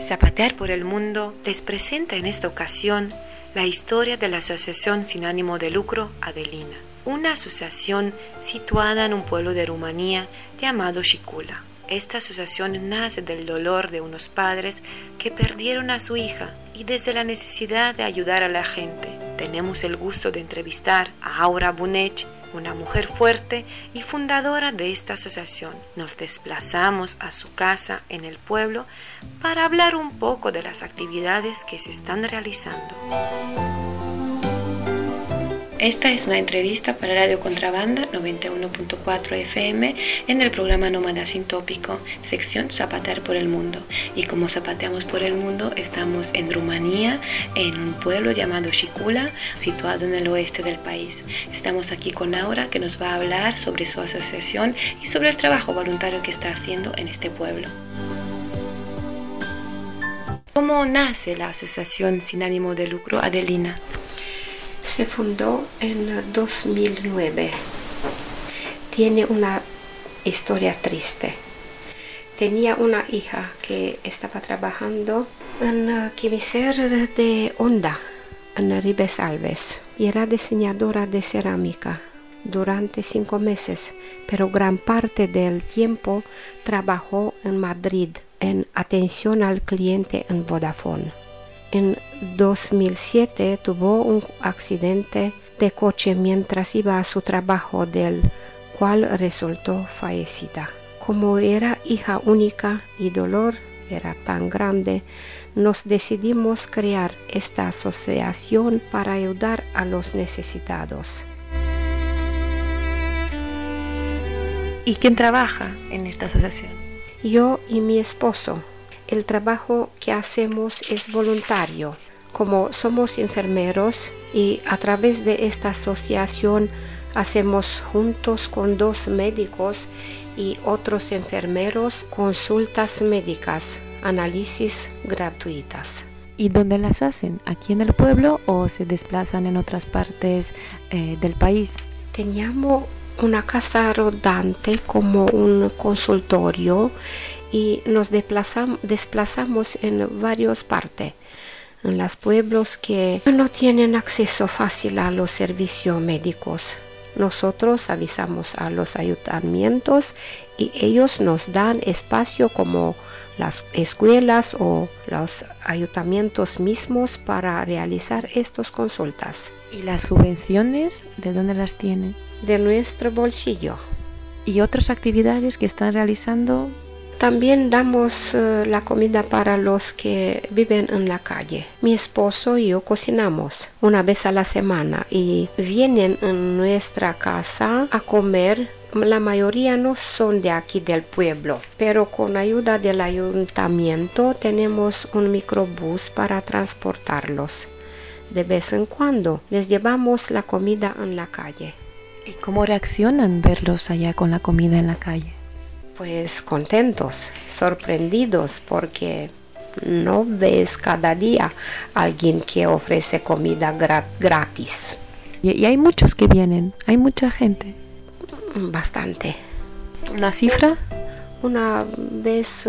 Zapatear por el Mundo les presenta en esta ocasión la historia de la asociación sin ánimo de lucro Adelina, una asociación situada en un pueblo de Rumanía llamado Șicula. Esta asociación nace del dolor de unos padres que perdieron a su hija y desde la necesidad de ayudar a la gente. Tenemos el gusto de entrevistar a Aura Buneci, una mujer fuerte y fundadora de esta asociación. Nos desplazamos a su casa en el pueblo para hablar un poco de las actividades que se están realizando. Esta es una entrevista para Radio Contrabanda 91.4 FM en el programa Nómada Sin Tópico, sección Zapatear por el Mundo. Y como zapateamos por el mundo, estamos en Rumanía, en un pueblo llamado Șicula, situado en el oeste del país. Estamos aquí con Aura, que nos va a hablar sobre su asociación y sobre el trabajo voluntario que está haciendo en este pueblo. ¿Cómo nace la asociación sin ánimo de lucro Adelina? Se fundó en 2009. Tiene una historia triste. Tenía una hija que estaba trabajando en quimicer de Honda, en Ribes Alves, y era diseñadora de cerámica durante 5 meses, pero gran parte del tiempo trabajó en Madrid, en atención al cliente en Vodafone. En 2007 tuvo un accidente de coche mientras iba a su trabajo, del cual resultó fallecida. Como era hija única y dolor era tan grande, nos decidimos crear esta asociación para ayudar a los necesitados. ¿Y quién trabaja en esta asociación? Yo y mi esposo. El trabajo que hacemos es voluntario. Como somos enfermeros y a través de esta asociación hacemos juntos con 2 médicos y otros enfermeros consultas médicas, análisis gratuitas. ¿Y dónde las hacen? ¿Aquí en el pueblo o se desplazan en otras partes del país? Teníamos una casa rodante como un consultorio y nos desplazamos en varias partes, en los pueblos que no tienen acceso fácil a los servicios médicos. Nosotros avisamos a los ayuntamientos y ellos nos dan espacio como las escuelas o los ayuntamientos mismos para realizar estas consultas. ¿Y las subvenciones de dónde las tienen? De nuestro bolsillo. ¿Y otras actividades que están realizando? También damos la comida para los que viven en la calle. Mi esposo y yo cocinamos una vez a la semana y vienen en nuestra casa a comer. La mayoría no son de aquí del pueblo, pero con ayuda del ayuntamiento tenemos un microbús para transportarlos. De vez en cuando les llevamos la comida en la calle. ¿Y cómo reaccionan verlos allá con la comida en la calle? Pues contentos, sorprendidos, porque no ves cada día a alguien que ofrece comida gratis. Y hay muchos que vienen, hay mucha gente. Bastante. ¿Una cifra? Una vez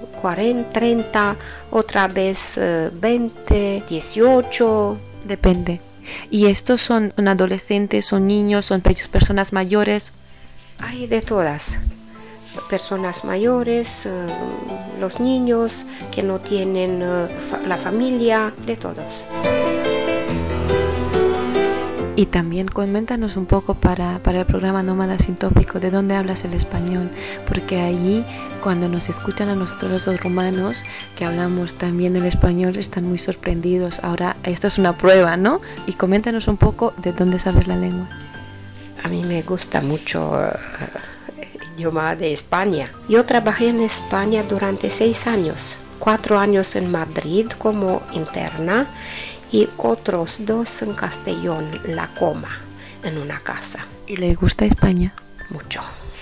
40, 30, otra vez 20, 18. Depende. ¿Y estos son adolescentes, son niños, son personas mayores? Hay de todas. Personas mayores, los niños que no tienen la familia, de todos. Y también coméntanos un poco para el programa Nómada Sin Tópico, ¿de dónde hablas el español? Porque allí, cuando nos escuchan a nosotros los rumanos, que hablamos también el español, están muy sorprendidos. Ahora, esto es una prueba, ¿no? Y coméntanos un poco de dónde sabes la lengua. A mí me gusta mucho el idioma de España. Yo trabajé en España durante 6 años. 4 años en Madrid como interna y otros 2 en Castellón, La Coma, en una casa. ¿Y le gusta España? Mucho.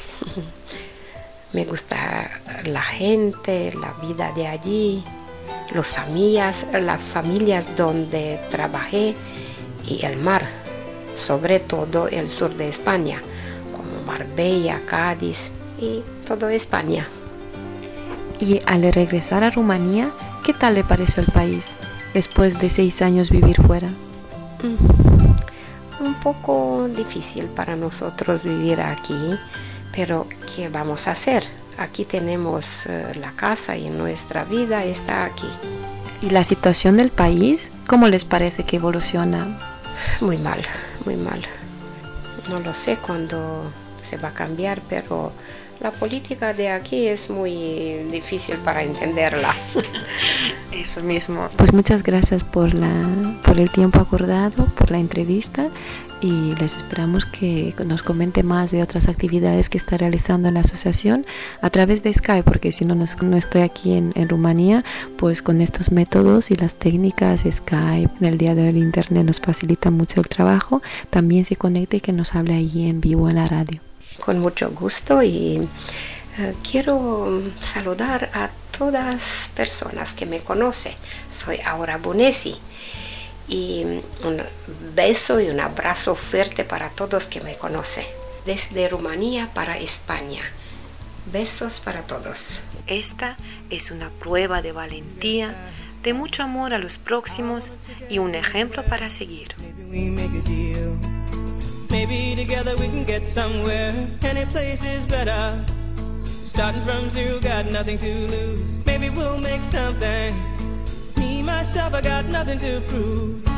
Me gusta la gente, la vida de allí, las familias donde trabajé y el mar, sobre todo el sur de España, como Marbella, Cádiz y toda España. Y al regresar a Rumanía, ¿qué tal le pareció el país después de 6 años vivir fuera? Un poco difícil para nosotros vivir aquí, pero ¿qué vamos a hacer? Aquí tenemos la casa y nuestra vida está aquí. ¿Y la situación del país, cómo les parece que evoluciona? Muy mal, muy mal. No lo sé cuándo se va a cambiar, pero la política de aquí es muy difícil para entenderla. Eso mismo. Pues muchas gracias por el tiempo acordado, por la entrevista, y les esperamos que nos comente más de otras actividades que está realizando en la asociación a través de Skype, porque si no estoy aquí en Rumanía, pues con estos métodos y las técnicas Skype en el día de hoy el internet nos facilita mucho el trabajo. También se conecte y que nos hable allí en vivo en la radio. Con mucho gusto, y quiero saludar a todas personas que me conocen. Soy Aura Bunesi, y un beso y un abrazo fuerte para todos que me conocen. Desde Rumanía para España. Besos para todos. Esta es una prueba de valentía, de mucho amor a los próximos y un ejemplo para seguir. Maybe together we can get somewhere. Any place is better. Starting from zero, got nothing to lose. Maybe we'll make something. Me, myself, I got nothing to prove.